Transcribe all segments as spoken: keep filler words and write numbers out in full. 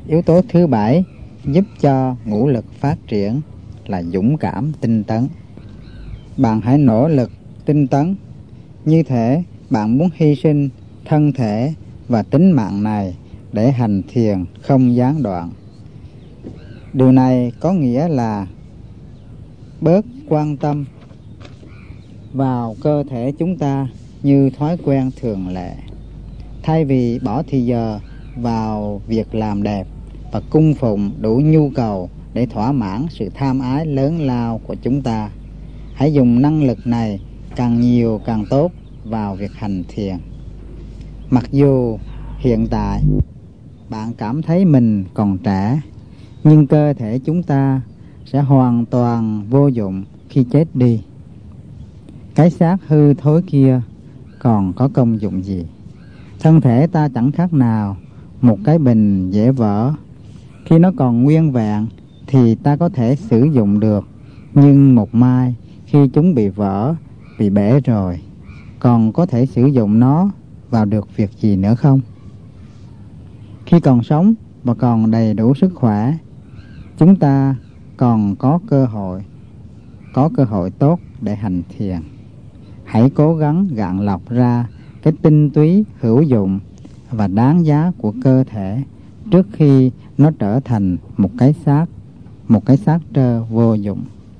Yếu tố thứ bảy giúp cho ngũ lực phát triển là dũng cảm tinh tấn. Bạn hãy nỗ lực tinh tấn, như thể bạn muốn hy sinh thân thể và tính mạng này để hành thiền không gián đoạn. Điều này có nghĩa là bớt quan tâm vào cơ thể chúng ta như thói quen thường lệ. Thay vì bỏ thì giờ vào việc làm đẹp và cung phụng đủ nhu cầu để thỏa mãn sự tham ái lớn lao của chúng ta, hãy dùng năng lực này càng nhiều càng tốt vào việc hành thiền. Mặc dù hiện tại bạn cảm thấy mình còn trẻ, nhưng cơ thể chúng ta sẽ hoàn toàn vô dụng khi chết đi. Cái xác hư thối kia còn có công dụng gì? Thân thể ta chẳng khác nào một cái bình dễ vỡ. Khi nó còn nguyên vẹn thì ta có thể sử dụng được, nhưng một mai khi chúng bị vỡ, bị bể rồi, còn có thể sử dụng nó vào được việc gì nữa không? Khi còn sống và còn đầy đủ sức khỏe, chúng ta còn có cơ hội, có cơ hội tốt để hành thiền. Hãy cố gắng gạn lọc ra cái tinh túy hữu dụng và đáng giá của cơ thể trước khi nó trở thành một cái xác, một cái xác trơ vô dụng.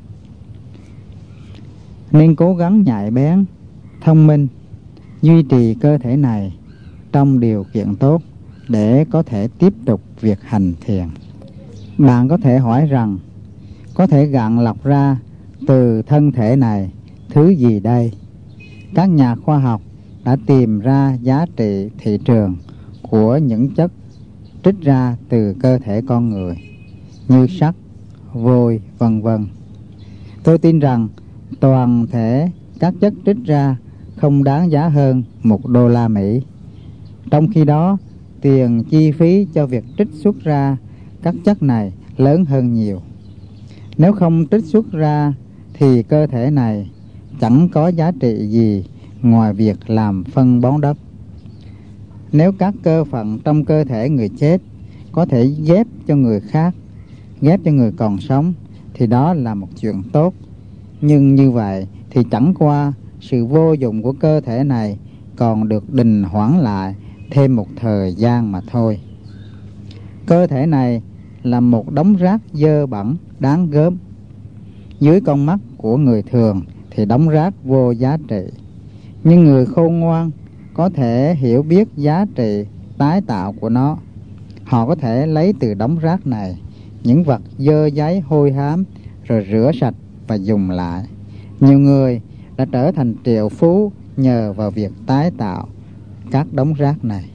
Nên cố gắng nhạy bén, thông minh, duy trì cơ thể này trong điều kiện tốt để có thể tiếp tục việc hành thiền. Bạn có thể hỏi rằng, có thể gạn lọc ra từ thân thể này thứ gì đây? Các nhà khoa học đã tìm ra giá trị thị trường của những chất trích ra từ cơ thể con người như sắt, vôi, vân vân. Tôi tin rằng toàn thể các chất trích ra không đáng giá hơn một đô la Mỹ. Trong khi đó, tiền chi phí cho việc trích xuất ra các chất này lớn hơn nhiều. Nếu không trích xuất ra thì cơ thể này chẳng có giá trị gì ngoài việc làm phân bón đất. Nếu các cơ phận trong cơ thể người chết có thể ghép cho người khác, ghép cho người còn sống, thì đó là một chuyện tốt. Nhưng như vậy thì chẳng qua sự vô dụng của cơ thể này còn được đình hoãn lại thêm một thời gian mà thôi. Cơ thể này là một đống rác dơ bẩn đáng gớm. Dưới con mắt của người thường thì đống rác vô giá trị, nhưng người khôn ngoan có thể hiểu biết giá trị tái tạo của nó. Họ có thể lấy từ đống rác này những vật dơ dáy hôi hám rồi rửa sạch và dùng lại. Nhiều người đã trở thành triệu phú nhờ vào việc tái tạo các đống rác này.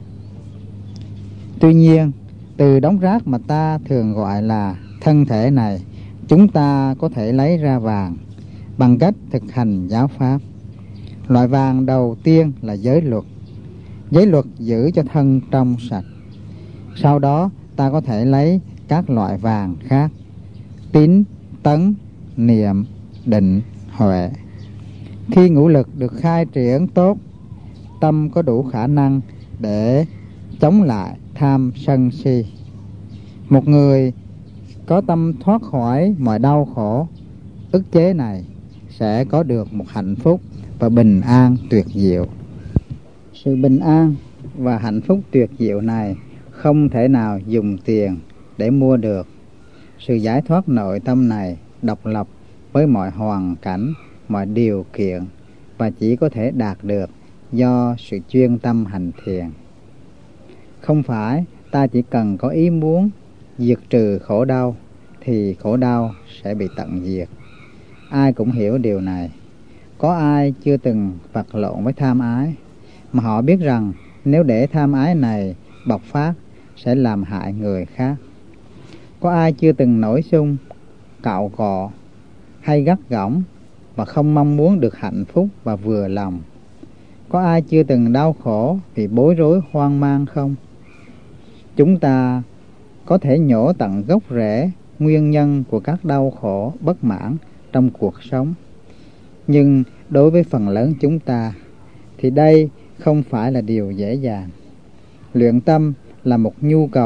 Tuy nhiên, từ đống rác mà ta thường gọi là thân thể này, chúng ta có thể lấy ra vàng bằng cách thực hành giáo pháp. Loại vàng đầu tiên là giới luật. Giới luật giữ cho thân trong sạch. Sau đó ta có thể lấy các loại vàng khác: tín, tấn, niệm, định, huệ. Khi ngũ lực được khai triển tốt, tâm có đủ khả năng để chống lại tham sân si. Một người có tâm thoát khỏi mọi đau khổ, ức chế này sẽ có được một hạnh phúc và bình an tuyệt diệu. Sự bình an và hạnh phúc tuyệt diệu này không thể nào dùng tiền để mua được. Sự giải thoát nội tâm này độc lập với mọi hoàn cảnh, mọi điều kiện và chỉ có thể đạt được do sự chuyên tâm hành thiền. Không phải ta chỉ cần có ý muốn diệt trừ khổ đau thì khổ đau sẽ bị tận diệt. Ai cũng hiểu điều này. Có ai chưa từng vật lộn với tham ái mà họ biết rằng nếu để tham ái này bộc phát sẽ làm hại người khác? Có ai chưa từng nổi xung, cạo cọ hay gắt gỏng và không mong muốn được hạnh phúc và vừa lòng? Có ai chưa từng đau khổ vì bối rối hoang mang không? Chúng ta có thể nhổ tận gốc rễ nguyên nhân của các đau khổ bất mãn trong cuộc sống. Nhưng đối với phần lớn chúng ta thì đây không phải là điều dễ dàng. Luyện tâm là một nhu cầu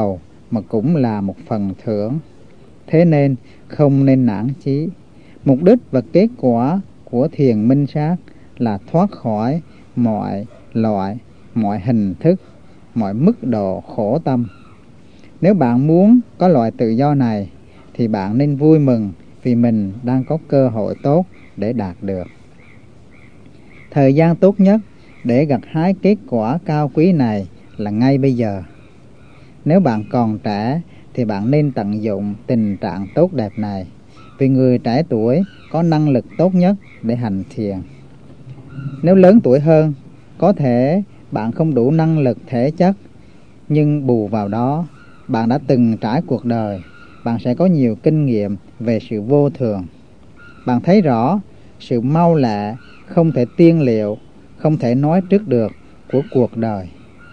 mà cũng là một phần thưởng. Thế nên không nên nản chí. Mục đích và kết quả của thiền minh sát là thoát khỏi mọi loại, mọi hình thức, mọi mức độ khổ tâm. Nếu bạn muốn có loại tự do này thì bạn nên vui mừng vì mình đang có cơ hội tốt để đạt được. Thời gian tốt nhất để gặt hái kết quả cao quý này là ngay bây giờ. Nếu bạn còn trẻ thì bạn nên tận dụng tình trạng tốt đẹp này, vì người trẻ tuổi có năng lực tốt nhất để hành thiền. Nếu lớn tuổi hơn, có thể bạn không đủ năng lực thể chất, nhưng bù vào đó, bạn đã từng trải cuộc đời, bạn sẽ có nhiều kinh nghiệm về sự vô thường. Bạn thấy rõ sự mau lẹ, không thể tiên liệu, không thể nói trước được của cuộc đời.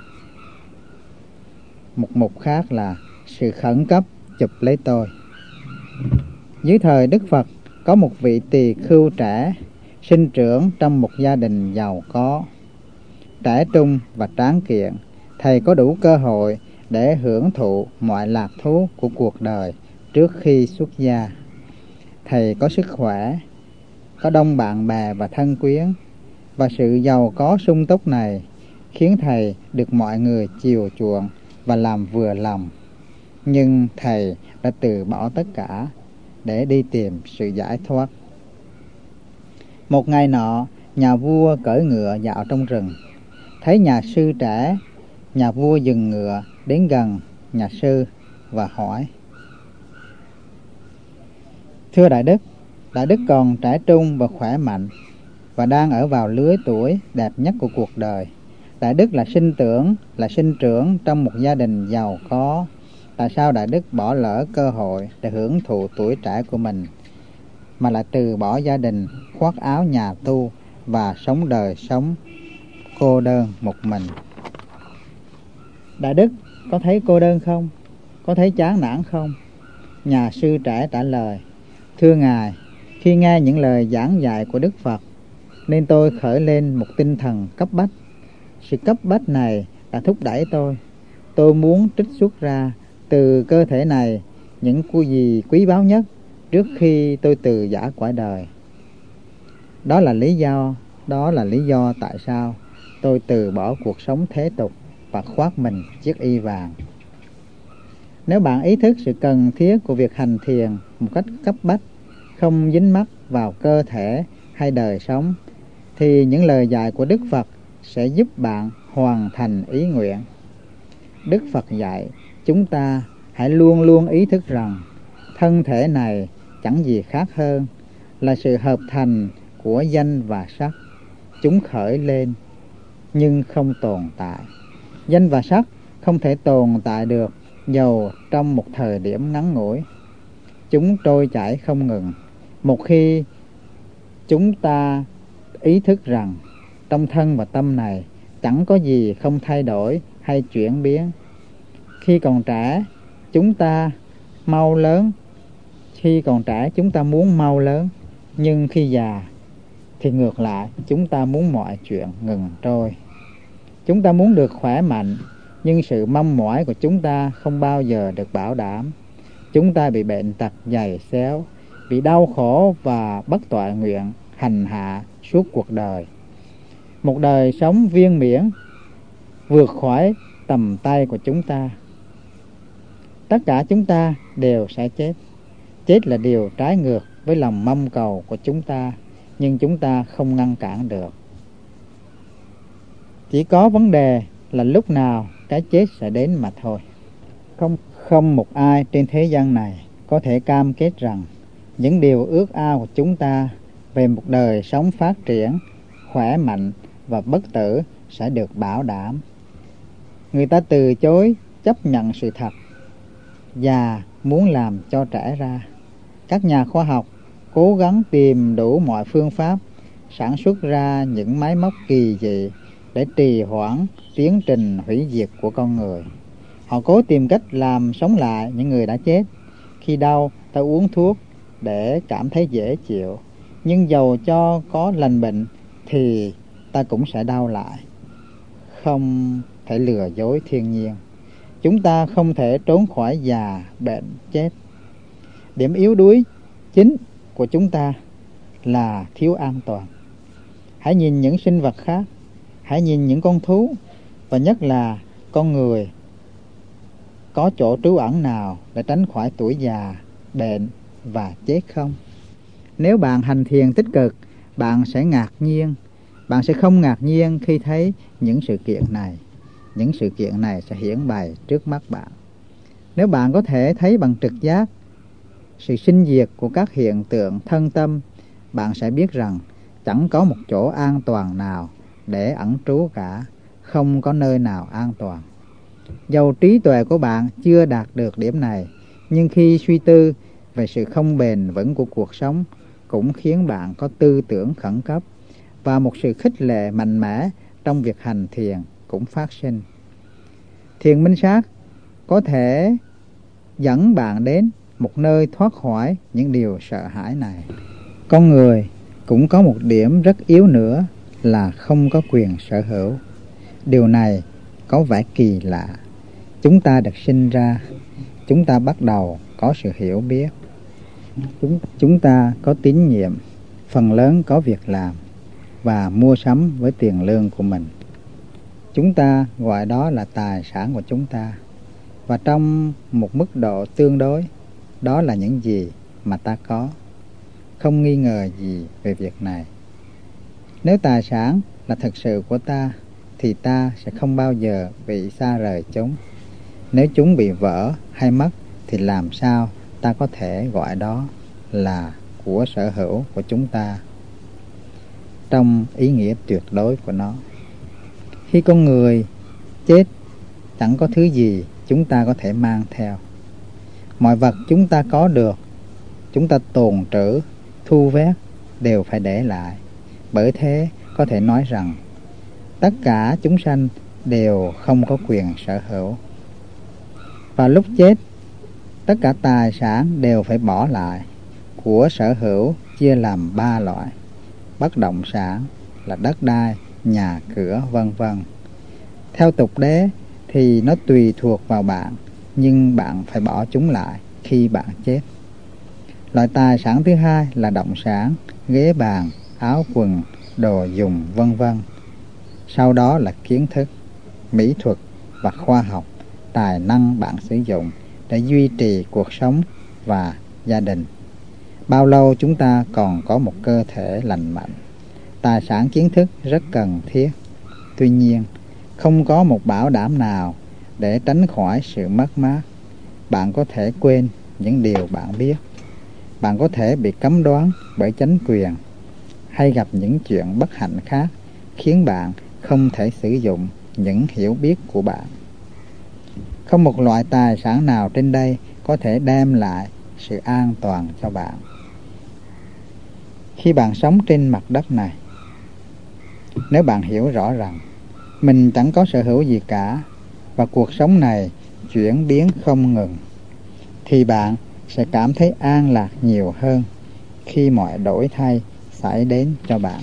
Một mục khác là sự khẩn cấp chụp lấy tôi. Dưới thời Đức Phật, có một vị tỳ khưu trẻ sinh trưởng trong một gia đình giàu có. Trẻ trung và tráng kiện, thầy có đủ cơ hội để hưởng thụ mọi lạc thú của cuộc đời trước khi xuất gia. Thầy có sức khỏe, có đông bạn bè và thân quyến, và sự giàu có sung túc này khiến thầy được mọi người chiều chuộng và làm vừa lòng. Nhưng thầy đã từ bỏ tất cả để đi tìm sự giải thoát. Một ngày nọ, nhà vua cưỡi ngựa dạo trong rừng. Thấy nhà sư trẻ, nhà vua dừng ngựa đến gần nhà sư và hỏi: Thưa Đại Đức, Đại Đức còn trẻ trung và khỏe mạnh, và đang ở vào lứa tuổi đẹp nhất của cuộc đời. Đại Đức là sinh tưởng, là sinh trưởng trong một gia đình giàu có. Tại sao Đại Đức bỏ lỡ cơ hội để hưởng thụ tuổi trẻ của mình, mà lại từ bỏ gia đình, khoác áo nhà tu và sống đời sống cô đơn một mình? Đại Đức có thấy cô đơn không? Có thấy chán nản không? Nhà sư trẻ trả lời: Thưa Ngài, khi nghe những lời giảng dạy của Đức Phật, nên tôi khởi lên một tinh thần cấp bách. Sự cấp bách này đã thúc đẩy tôi. Tôi muốn trích xuất ra từ cơ thể này những gì quý báu nhất trước khi tôi từ giã cõi đời. Đó là lý do, đó là lý do tại sao tôi từ bỏ cuộc sống thế tục và khoác mình chiếc y vàng. Nếu bạn ý thức sự cần thiết của việc hành thiền một cách cấp bách, không dính mắc vào cơ thể hay đời sống, thì những lời dạy của Đức Phật sẽ giúp bạn hoàn thành ý nguyện. Đức Phật dạy chúng ta hãy luôn luôn ý thức rằng thân thể này chẳng gì khác hơn là sự hợp thành của danh và sắc. Chúng khởi lên nhưng không tồn tại. Danh và sắc không thể tồn tại được dầu trong một thời điểm ngắn ngủi. Chúng trôi chảy không ngừng. Một khi chúng ta ý thức rằng trong thân và tâm này chẳng có gì không thay đổi hay chuyển biến. Khi còn trẻ, chúng ta mau lớn. Khi còn trẻ, chúng ta muốn mau lớn. Nhưng khi già, thì ngược lại, chúng ta muốn mọi chuyện ngừng trôi. Chúng ta muốn được khỏe mạnh, nhưng sự mong mỏi của chúng ta không bao giờ được bảo đảm. Chúng ta bị bệnh tật dày xéo, bị đau khổ và bất toại nguyện hành hạ suốt cuộc đời. Một đời sống viên mãn vượt khỏi tầm tay của chúng ta. Tất cả chúng ta đều sẽ chết. Chết là điều trái ngược với lòng mong cầu của chúng ta, nhưng chúng ta không ngăn cản được. Chỉ có vấn đề là lúc nào cái chết sẽ đến mà thôi. Không, không một ai trên thế gian này có thể cam kết rằng những điều ước ao của chúng ta về một đời sống phát triển, khỏe mạnh và bất tử sẽ được bảo đảm. Người ta từ chối chấp nhận sự thật và muốn làm cho trẻ ra. Các nhà khoa học cố gắng tìm đủ mọi phương pháp sản xuất ra những máy móc kỳ dị để trì hoãn tiến trình hủy diệt của con người. Họ cố tìm cách làm sống lại những người đã chết. Khi đau, ta uống thuốc để cảm thấy dễ chịu. Nhưng dầu cho có lành bệnh thì ta cũng sẽ đau lại. Không thể lừa dối thiên nhiên. Chúng ta không thể trốn khỏi già, bệnh, chết. Điểm yếu đuối chính của chúng ta là thiếu an toàn. Hãy nhìn những sinh vật khác, hãy nhìn những con thú, và nhất là con người. Có chỗ trú ẩn nào để tránh khỏi tuổi già, bệnh và chết không? Nếu bạn hành thiền tích cực, bạn sẽ ngạc nhiên. Bạn sẽ không ngạc nhiên khi thấy những sự kiện này. Những sự kiện này sẽ hiển bày trước mắt bạn. Nếu bạn có thể thấy bằng trực giác sự sinh diệt của các hiện tượng thân tâm, bạn sẽ biết rằng chẳng có một chỗ an toàn nào để ẩn trú cả, không có nơi nào an toàn. Dầu trí tuệ của bạn chưa đạt được điểm này, nhưng khi suy tư về sự không bền vững của cuộc sống cũng khiến bạn có tư tưởng khẩn cấp, và một sự khích lệ mạnh mẽ trong việc hành thiền cũng phát sinh. Thiền minh sát có thể dẫn bạn đến một nơi thoát khỏi những điều sợ hãi này. Con người cũng có một điểm rất yếu nữa là không có quyền sở hữu. Điều này có vẻ kỳ lạ. Chúng ta được sinh ra, chúng ta bắt đầu có sự hiểu biết. Chúng, chúng ta có tín nhiệm, phần lớn có việc làm và mua sắm với tiền lương của mình. Chúng ta gọi đó là tài sản của chúng ta. Và trong một mức độ tương đối, đó là những gì mà ta có. Không nghi ngờ gì về việc này. Nếu tài sản là thực sự của ta, thì ta sẽ không bao giờ bị xa rời chúng. Nếu chúng bị vỡ hay mất, thì làm sao ta có thể gọi đó là của sở hữu của chúng ta trong ý nghĩa tuyệt đối của nó. Khi con người chết, chẳng có thứ gì chúng ta có thể mang theo. Mọi vật chúng ta có được, chúng ta tồn trữ, thu vét đều phải để lại. Bởi thế có thể nói rằng tất cả chúng sanh đều không có quyền sở hữu. Vào lúc chết, tất cả tài sản đều phải bỏ lại. Của sở hữu chia làm ba loại: bất động sản là đất đai, nhà cửa, vân vân. Theo tục đế thì nó tùy thuộc vào bạn, nhưng bạn phải bỏ chúng lại khi bạn chết. Loại tài sản thứ hai là động sản, ghế bàn, áo quần, đồ dùng, vân vân. Sau đó là kiến thức, mỹ thuật và khoa học, tài năng bạn sử dụng để duy trì cuộc sống và gia đình. Bao lâu chúng ta còn có một cơ thể lành mạnh. Tài sản kiến thức rất cần thiết. Tuy nhiên, không có một bảo đảm nào để tránh khỏi sự mất mát. Bạn có thể quên những điều bạn biết. Bạn có thể bị cấm đoán bởi chánh quyền, hay gặp những chuyện bất hạnh khác khiến bạn không thể sử dụng những hiểu biết của bạn. Không một loại tài sản nào trên đây có thể đem lại sự an toàn cho bạn. Khi bạn sống trên mặt đất này, nếu bạn hiểu rõ rằng mình chẳng có sở hữu gì cả và cuộc sống này chuyển biến không ngừng, thì bạn sẽ cảm thấy an lạc nhiều hơn khi mọi đổi thay xảy đến cho bạn.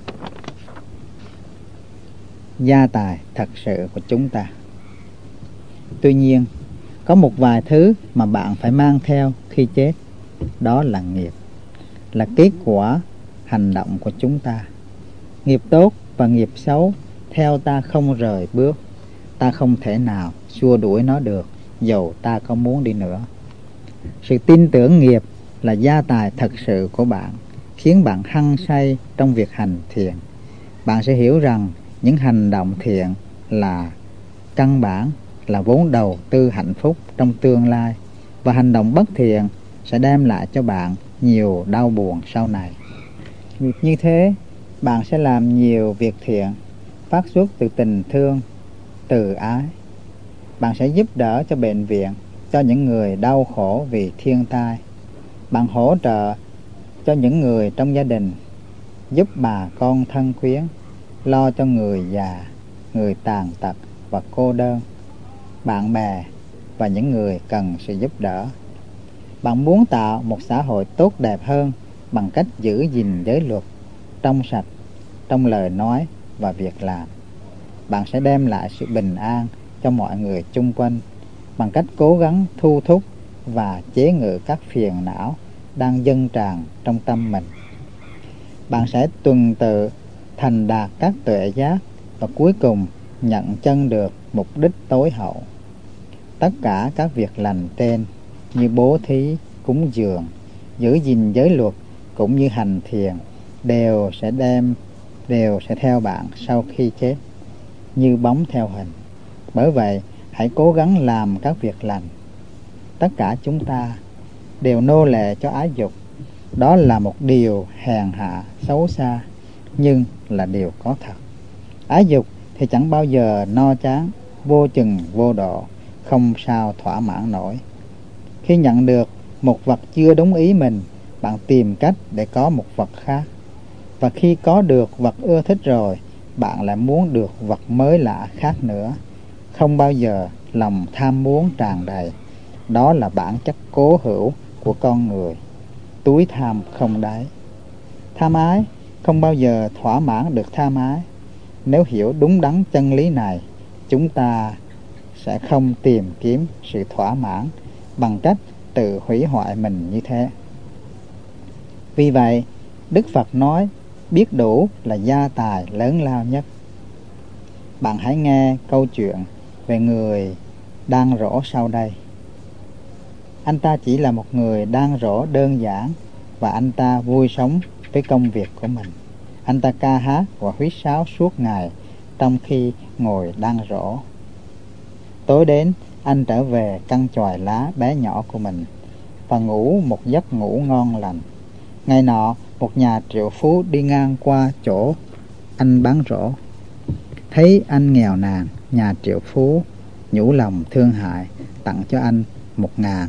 Gia tài thật sự của chúng ta. Tuy nhiên, có một vài thứ mà bạn phải mang theo khi chết. Đó là nghiệp, là kết quả hành động của chúng ta. Nghiệp tốt và nghiệp xấu theo ta không rời bước. Ta không thể nào xua đuổi nó được, dầu ta có muốn đi nữa. Sự tin tưởng nghiệp là gia tài thật sự của bạn, khiến bạn hăng say trong việc hành thiền. Bạn sẽ hiểu rằng những hành động thiện là căn bản, là vốn đầu tư hạnh phúc trong tương lai, và hành động bất thiện sẽ đem lại cho bạn nhiều đau buồn sau này. Như thế, bạn sẽ làm nhiều việc thiện, phát xuất từ tình thương, từ ái. Bạn sẽ giúp đỡ cho bệnh viện, cho những người đau khổ vì thiên tai. Bạn hỗ trợ cho những người trong gia đình, giúp bà con thân quyến, lo cho người già, người tàn tật và cô đơn, bạn bè và những người cần sự giúp đỡ. Bạn muốn tạo một xã hội tốt đẹp hơn bằng cách giữ gìn giới luật, trong sạch, trong lời nói và việc làm. Bạn sẽ đem lại sự bình an cho mọi người chung quanh bằng cách cố gắng thu thúc và chế ngự các phiền não đang dâng tràn trong tâm mình. Bạn sẽ tuần tự thành đạt các tuệ giác và cuối cùng nhận chân được mục đích tối hậu. Tất cả các việc lành trên như bố thí, cúng dường, giữ gìn giới luật cũng như hành thiền đều sẽ đem đều sẽ theo bạn sau khi chết như bóng theo hình. Bởi vậy, hãy cố gắng làm các việc lành. Tất cả chúng ta đều nô lệ cho ái dục. Đó là một điều hèn hạ, xấu xa, nhưng là điều có thật. Ái dục thì chẳng bao giờ no chán, vô chừng vô độ, không sao thỏa mãn nổi. Khi nhận được một vật chưa đúng ý mình, bạn tìm cách để có một vật khác. Và khi có được vật ưa thích rồi, bạn lại muốn được vật mới lạ khác nữa. Không bao giờ lòng tham muốn tràn đầy. Đó là bản chất cố hữu của con người, túi tham không đáy. Tham ái không bao giờ thỏa mãn được tham ái. Nếu hiểu đúng đắn chân lý này, chúng ta sẽ không tìm kiếm sự thỏa mãn bằng cách tự hủy hoại mình như thế. Vì vậy, Đức Phật nói biết đủ là gia tài lớn lao nhất. Bạn hãy nghe câu chuyện về người đan rổ sau đây. Anh ta chỉ là một người đan rổ đơn giản và anh ta vui sống với công việc của mình. Anh ta ca hát và huýt sáo suốt ngày trong khi ngồi đan rổ. Tối đến, anh trở về căn chòi lá bé nhỏ của mình và ngủ một giấc ngủ ngon lành. Ngày nọ, một nhà triệu phú đi ngang qua chỗ anh bán rổ. Thấy anh nghèo nàn, nhà triệu phú nhủ lòng thương hại, tặng cho anh một ngàn.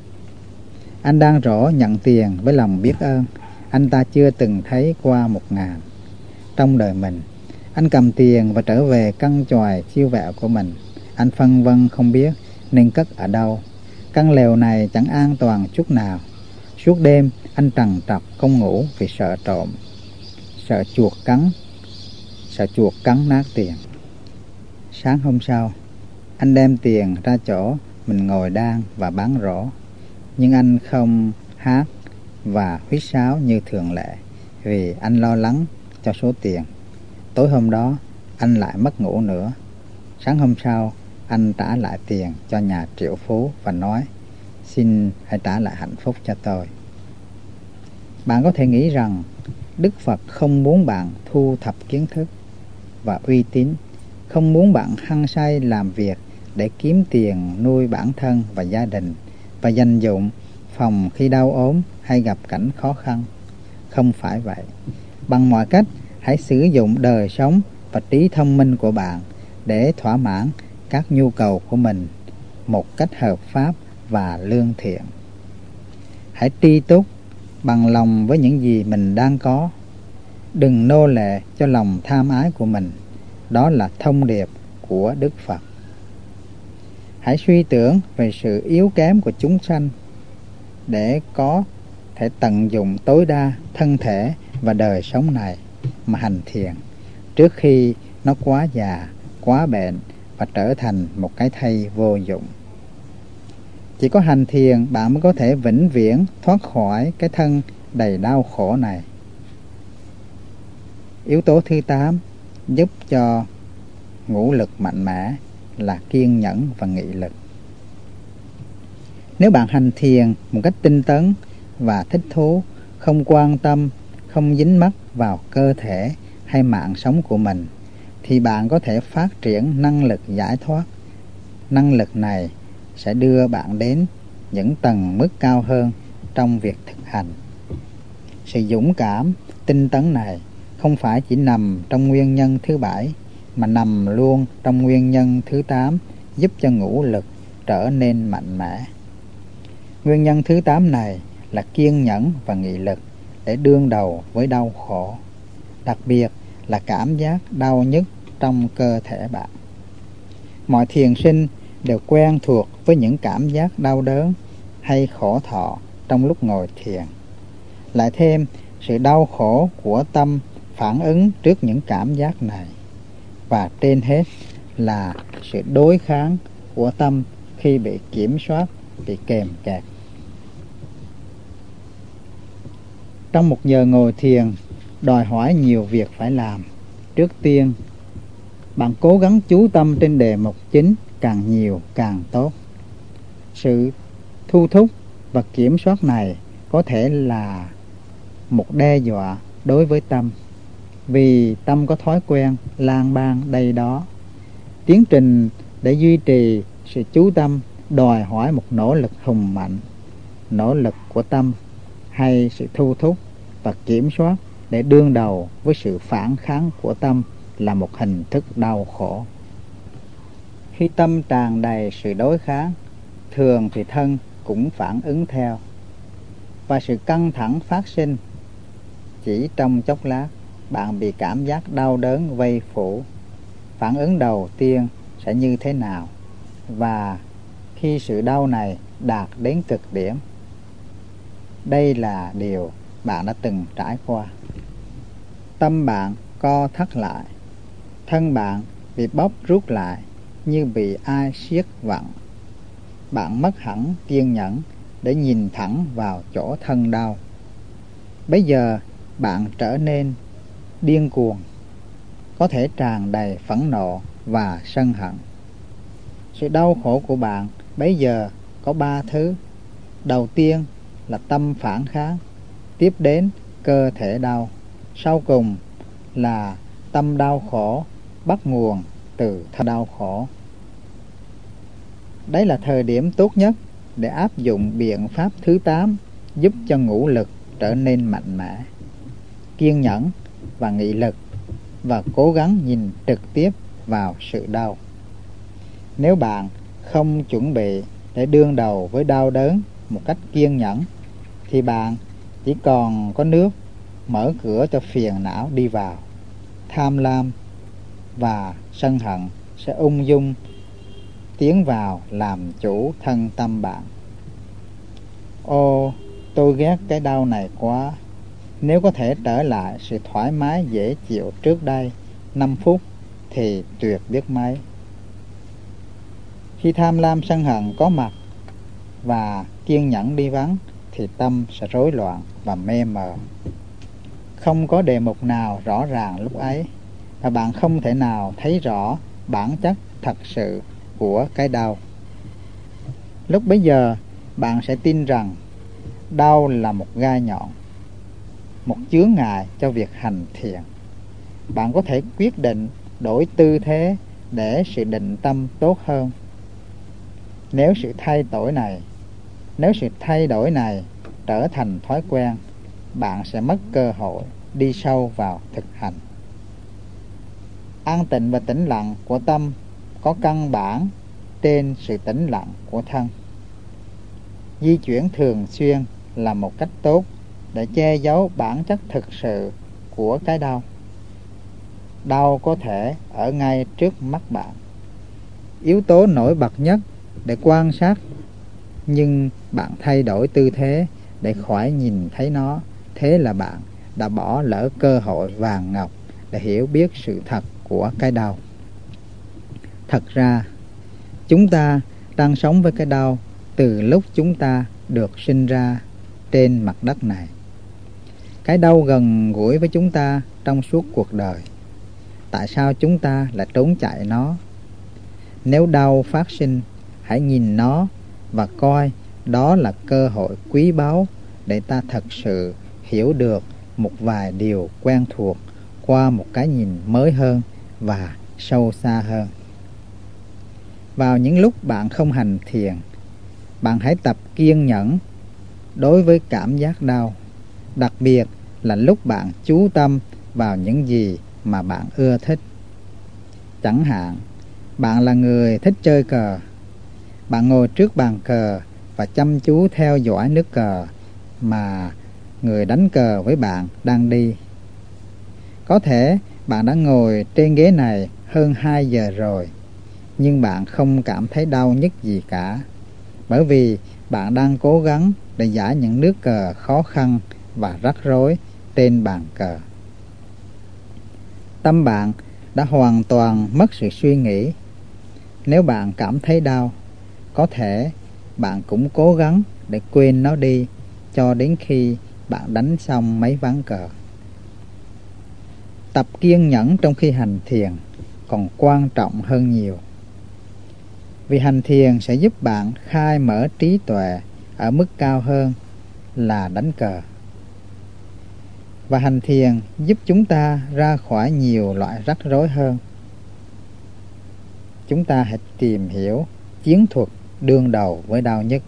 Anh đan rổ nhận tiền với lòng biết ơn. Anh ta chưa từng thấy qua một ngàn trong đời mình. Anh cầm tiền và trở về căn chòi siêu vẹo của mình. Anh phân vân không biết nên cất ở đâu. Căn lều này chẳng an toàn chút nào. Suốt đêm anh trằn trọc không ngủ vì sợ trộm, sợ chuột cắn, sợ chuột cắn nát tiền. Sáng hôm sau, anh đem tiền ra chỗ mình ngồi đan và bán rổ. Nhưng anh không hát và huýt sáo như thường lệ vì anh lo lắng cho số tiền. Tối hôm đó, anh lại mất ngủ nữa. Sáng hôm sau, anh trả lại tiền cho nhà triệu phú và nói: xin hãy trả lại hạnh phúc cho tôi. Bạn có thể nghĩ rằng Đức Phật không muốn bạn thu thập kiến thức và uy tín, không muốn bạn hăng say làm việc để kiếm tiền nuôi bản thân và gia đình và dành dụm phòng khi đau ốm hay gặp cảnh khó khăn. Không phải vậy. Bằng mọi cách, hãy sử dụng đời sống và trí thông minh của bạn để thỏa mãn các nhu cầu của mình một cách hợp pháp và lương thiện. Hãy tri túc bằng lòng với những gì mình đang có. Đừng nô lệ cho lòng tham ái của mình. Đó là thông điệp của Đức Phật. Hãy suy tưởng về sự yếu kém của chúng sanh để có thể tận dụng tối đa thân thể và đời sống này mà hành thiền trước khi nó quá già, quá bệnh và trở thành một cái thây vô dụng. Chỉ có hành thiền bạn mới có thể vĩnh viễn thoát khỏi cái thân đầy đau khổ này. Yếu tố thứ tám giúp cho ngũ lực mạnh mẽ là kiên nhẫn và nghị lực. Nếu bạn hành thiền một cách tinh tấn và thích thú, không quan tâm, không dính mắc vào cơ thể hay mạng sống của mình, thì bạn có thể phát triển năng lực giải thoát. Năng lực này sẽ đưa bạn đến những tầng mức cao hơn trong việc thực hành. Sự dũng cảm, tinh tấn này không phải chỉ nằm trong nguyên nhân thứ bảy, mà nằm luôn trong nguyên nhân thứ tám, giúp cho ngũ lực trở nên mạnh mẽ. Nguyên nhân thứ tám này là kiên nhẫn và nghị lực để đương đầu với đau khổ, đặc biệt là cảm giác đau nhức trong cơ thể bạn. Mọi thiền sinh đều quen thuộc với những cảm giác đau đớn hay khổ thọ trong lúc ngồi thiền. Lại thêm sự đau khổ của tâm phản ứng trước những cảm giác này, và trên hết là sự đối kháng của tâm khi bị kiểm soát, bị kèm kẹp. Trong một giờ ngồi thiền đòi hỏi nhiều việc phải làm. Trước tiên, bạn cố gắng chú tâm trên đề mục chính, càng nhiều càng tốt. Sự thu thúc và kiểm soát này có thể là một đe dọa đối với tâm, vì tâm có thói quen lang bang đây đó. Tiến trình để duy trì sự chú tâm đòi hỏi một nỗ lực hùng mạnh. Nỗ lực của tâm hay sự thu thúc và kiểm soát để đương đầu với sự phản kháng của tâm là một hình thức đau khổ. Khi tâm tràn đầy sự đối kháng, thường thì thân cũng phản ứng theo, và sự căng thẳng phát sinh. Chỉ trong chốc lát, bạn bị cảm giác đau đớn vây phủ. Phản ứng đầu tiên sẽ như thế nào? Và khi sự đau này đạt đến cực điểm, đây là điều bạn đã từng trải qua. Tâm bạn co thắt lại, thân bạn bị bóp rút lại như bị ai siết vặn. Bạn mất hẳn kiên nhẫn để nhìn thẳng vào chỗ thân đau. Bây giờ bạn trở nên điên cuồng, có thể tràn đầy phẫn nộ và sân hận. Sự đau khổ của bạn bây giờ có ba thứ. Đầu tiên là tâm phản kháng, tiếp đến cơ thể đau, sau cùng là tâm đau khổ bắt nguồn từ thân đau khổ. Đấy là thời điểm tốt nhất để áp dụng biện pháp thứ tám, giúp cho ngũ lực trở nên mạnh mẽ, kiên nhẫn và nghị lực, và cố gắng nhìn trực tiếp vào sự đau. Nếu bạn không chuẩn bị để đương đầu với đau đớn một cách kiên nhẫn, thì bạn chỉ còn có nước mở cửa cho phiền não đi vào. Tham lam và sân hận sẽ ung dung tiến vào làm chủ thân tâm bạn. Ô, tôi ghét cái đau này quá. Nếu có thể trở lại sự thoải mái dễ chịu trước đây năm phút thì tuyệt biết mấy. Khi tham lam sân hận có mặt và kiên nhẫn đi vắng, thì tâm sẽ rối loạn và mê mờ. Không có đề mục nào rõ ràng lúc ấy, và bạn không thể nào thấy rõ bản chất thật sự của cái đau. Lúc bấy giờ, bạn sẽ tin rằng đau là một gai nhọn, một chướng ngại cho việc hành thiền. Bạn có thể quyết định đổi tư thế để sự định tâm tốt hơn. Nếu sự thay đổi này, nếu sự thay đổi này trở thành thói quen, bạn sẽ mất cơ hội đi sâu vào thực hành. An tịnh và tĩnh lặng của tâm có căn bản trên sự tĩnh lặng của thân. Di chuyển thường xuyên là một cách tốt để che giấu bản chất thực sự của cái đau. Đau có thể ở ngay trước mắt bạn. Yếu tố nổi bật nhất để quan sát, nhưng bạn thay đổi tư thế để khỏi nhìn thấy nó. Thế là bạn đã bỏ lỡ cơ hội vàng ngọc để hiểu biết sự thật của cái đau. Thật ra, chúng ta đang sống với cái đau từ lúc chúng ta được sinh ra trên mặt đất này. Cái đau gần gũi với chúng ta trong suốt cuộc đời. Tại sao chúng ta lại trốn chạy nó? Nếu đau phát sinh, hãy nhìn nó và coi đó là cơ hội quý báu để ta thật sự hiểu được một vài điều quen thuộc qua một cái nhìn mới hơn và sâu xa hơn. Vào những lúc bạn không hành thiền, bạn hãy tập kiên nhẫn đối với cảm giác đau, đặc biệt là lúc bạn chú tâm vào những gì mà bạn ưa thích. Chẳng hạn, bạn là người thích chơi cờ. Bạn ngồi trước bàn cờ và chăm chú theo dõi nước cờ mà người đánh cờ với bạn đang đi. Có thể bạn đã ngồi trên ghế này hơn hai giờ rồi, nhưng bạn không cảm thấy đau nhức gì cả, bởi vì bạn đang cố gắng để giải những nước cờ khó khăn và rắc rối trên bàn cờ. Tâm bạn đã hoàn toàn mất sự suy nghĩ. Nếu bạn cảm thấy đau, có thể bạn cũng cố gắng để quên nó đi cho đến khi bạn đánh xong mấy ván cờ. Tập kiên nhẫn trong khi hành thiền còn quan trọng hơn nhiều, vì hành thiền sẽ giúp bạn khai mở trí tuệ ở mức cao hơn là đánh cờ. Và hành thiền giúp chúng ta ra khỏi nhiều loại rắc rối hơn. Chúng ta hãy tìm hiểu chiến thuật đương đầu với đau nhức.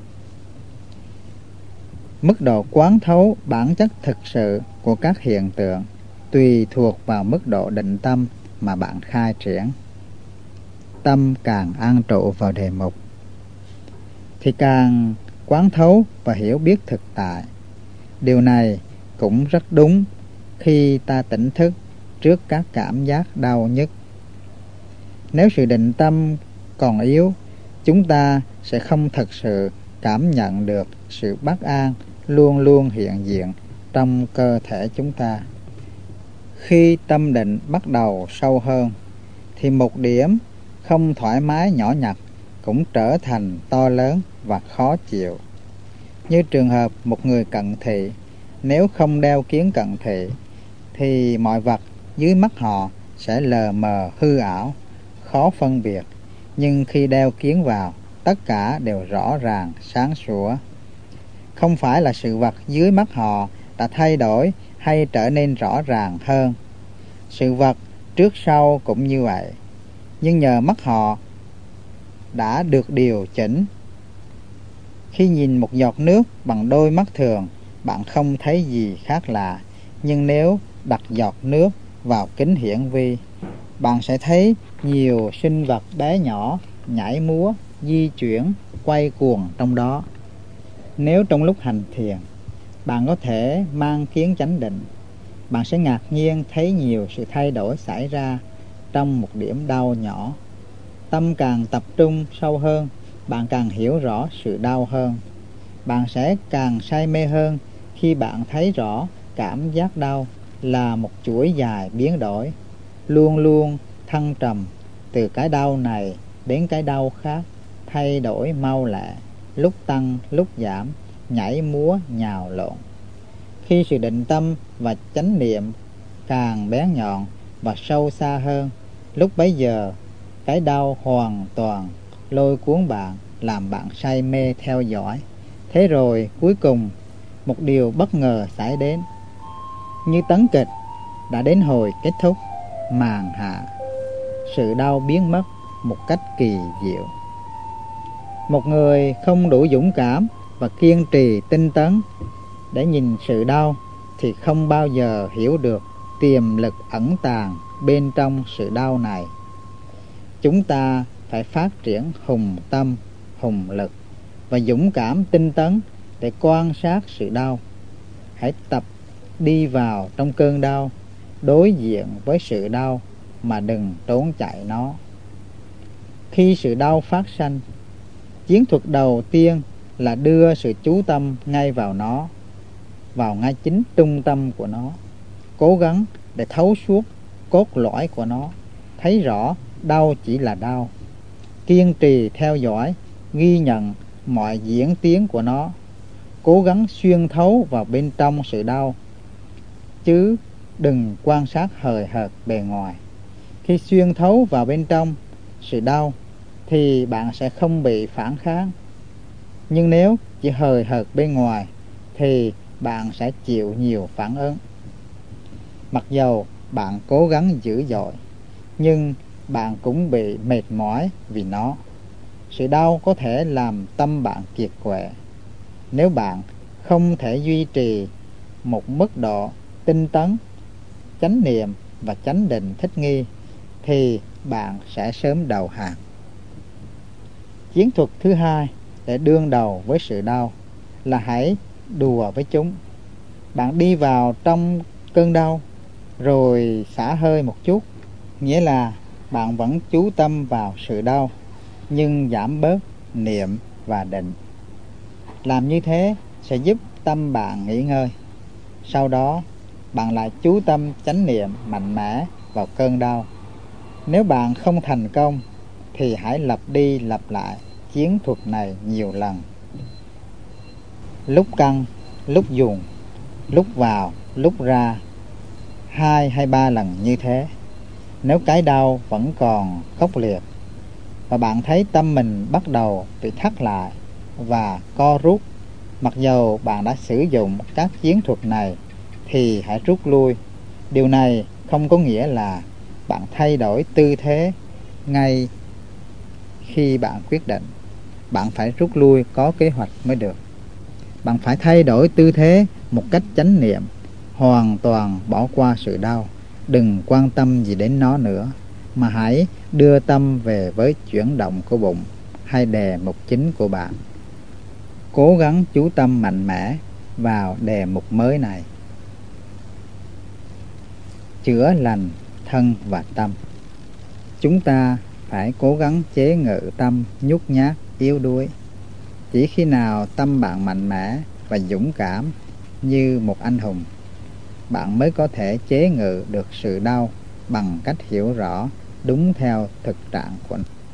Mức độ quán thấu bản chất thực sự của các hiện tượng tùy thuộc vào mức độ định tâm mà bạn khai triển. Tâm càng an trụ vào đề mục thì càng quán thấu và hiểu biết thực tại. Điều này cũng rất đúng khi ta tỉnh thức trước các cảm giác đau nhức. Nếu sự định tâm còn yếu, chúng ta sẽ không thực sự cảm nhận được sự bất an luôn luôn hiện diện trong cơ thể chúng ta. Khi tâm định bắt đầu sâu hơn, thì một điểm không thoải mái nhỏ nhặt cũng trở thành to lớn và khó chịu. Như trường hợp một người cận thị, nếu không đeo kiếng cận thị, thì mọi vật dưới mắt họ sẽ lờ mờ hư ảo, khó phân biệt. Nhưng khi đeo kiếng vào, tất cả đều rõ ràng, sáng sủa. Không phải là sự vật dưới mắt họ đã thay đổi hay trở nên rõ ràng hơn. Sự vật trước sau cũng như vậy, nhưng nhờ mắt họ đã được điều chỉnh. Khi nhìn một giọt nước bằng đôi mắt thường, bạn không thấy gì khác lạ. Nhưng nếu đặt giọt nước vào kính hiển vi, bạn sẽ thấy nhiều sinh vật bé nhỏ nhảy múa, di chuyển, quay cuồng trong đó. Nếu trong lúc hành thiền, bạn có thể mang kiếng chánh định, bạn sẽ ngạc nhiên thấy nhiều sự thay đổi xảy ra trong một điểm đau nhỏ. Tâm càng tập trung sâu hơn, bạn càng hiểu rõ sự đau hơn. Bạn sẽ càng say mê hơn khi bạn thấy rõ cảm giác đau là một chuỗi dài biến đổi, luôn luôn thăng trầm, từ cái đau này đến cái đau khác, thay đổi mau lẹ, lúc tăng lúc giảm, nhảy múa nhào lộn. Khi sự định tâm và chánh niệm càng bén nhọn và sâu xa hơn, lúc bấy giờ cái đau hoàn toàn lôi cuốn bạn, làm bạn say mê theo dõi. Thế rồi cuối cùng một điều bất ngờ xảy đến. Như tấn kịch đã đến hồi kết thúc, màn hạ, sự đau biến mất một cách kỳ diệu. Một người không đủ dũng cảm và kiên trì tinh tấn để nhìn sự đau thì không bao giờ hiểu được tiềm lực ẩn tàng bên trong sự đau này. Chúng ta phải phát triển hùng tâm, hùng lực và dũng cảm tinh tấn để quan sát sự đau. Hãy tập đi vào trong cơn đau, đối diện với sự đau mà đừng trốn chạy nó. Khi sự đau phát sanh, chiến thuật đầu tiên là đưa sự chú tâm ngay vào nó, vào ngay chính trung tâm của nó. Cố gắng để thấu suốt cốt lõi của nó, thấy rõ đau chỉ là đau. Kiên trì theo dõi, ghi nhận mọi diễn tiến của nó. Cố gắng xuyên thấu vào bên trong sự đau, chứ đừng quan sát hời hợt bề ngoài. Khi xuyên thấu vào bên trong sự đau thì bạn sẽ không bị phản kháng. Nhưng nếu chỉ hời hợt bên ngoài thì bạn sẽ chịu nhiều phản ứng. Mặc dầu bạn cố gắng dữ dội, nhưng bạn cũng bị mệt mỏi vì nó. Sự đau có thể làm tâm bạn kiệt quệ. Nếu bạn không thể duy trì một mức độ tinh tấn, chánh niệm và chánh định thích nghi, thì bạn sẽ sớm đầu hàng. Chiến thuật thứ hai để đương đầu với sự đau là hãy đùa với chúng. Bạn đi vào trong cơn đau rồi xả hơi một chút, nghĩa là bạn vẫn chú tâm vào sự đau nhưng giảm bớt niệm và định. Làm như thế sẽ giúp tâm bạn nghỉ ngơi. Sau đó bạn lại chú tâm chánh niệm mạnh mẽ vào cơn đau. Nếu bạn không thành công thì hãy lặp đi lặp lại chiến thuật này nhiều lần. Lúc căng, lúc dùng, lúc vào, lúc ra, hai hay ba lần như thế. Nếu cái đau vẫn còn khốc liệt và bạn thấy tâm mình bắt đầu bị thắt lại và co rút, mặc dầu bạn đã sử dụng các chiến thuật này, thì hãy rút lui. Điều này không có nghĩa là bạn thay đổi tư thế ngay khi bạn quyết định. Bạn phải rút lui có kế hoạch mới được. Bạn phải thay đổi tư thế một cách chánh niệm, hoàn toàn bỏ qua sự đau. Đừng quan tâm gì đến nó nữa, mà hãy đưa tâm về với chuyển động của bụng hay đề mục chính của bạn. Cố gắng chú tâm mạnh mẽ vào đề mục mới này. Chữa lành thân và tâm. Chúng ta phải cố gắng chế ngự tâm nhút nhát, yếu đuối. Chỉ khi nào tâm bạn mạnh mẽ và dũng cảm như một anh hùng, bạn mới có thể chế ngự được sự đau bằng cách hiểu rõ đúng theo thực trạng của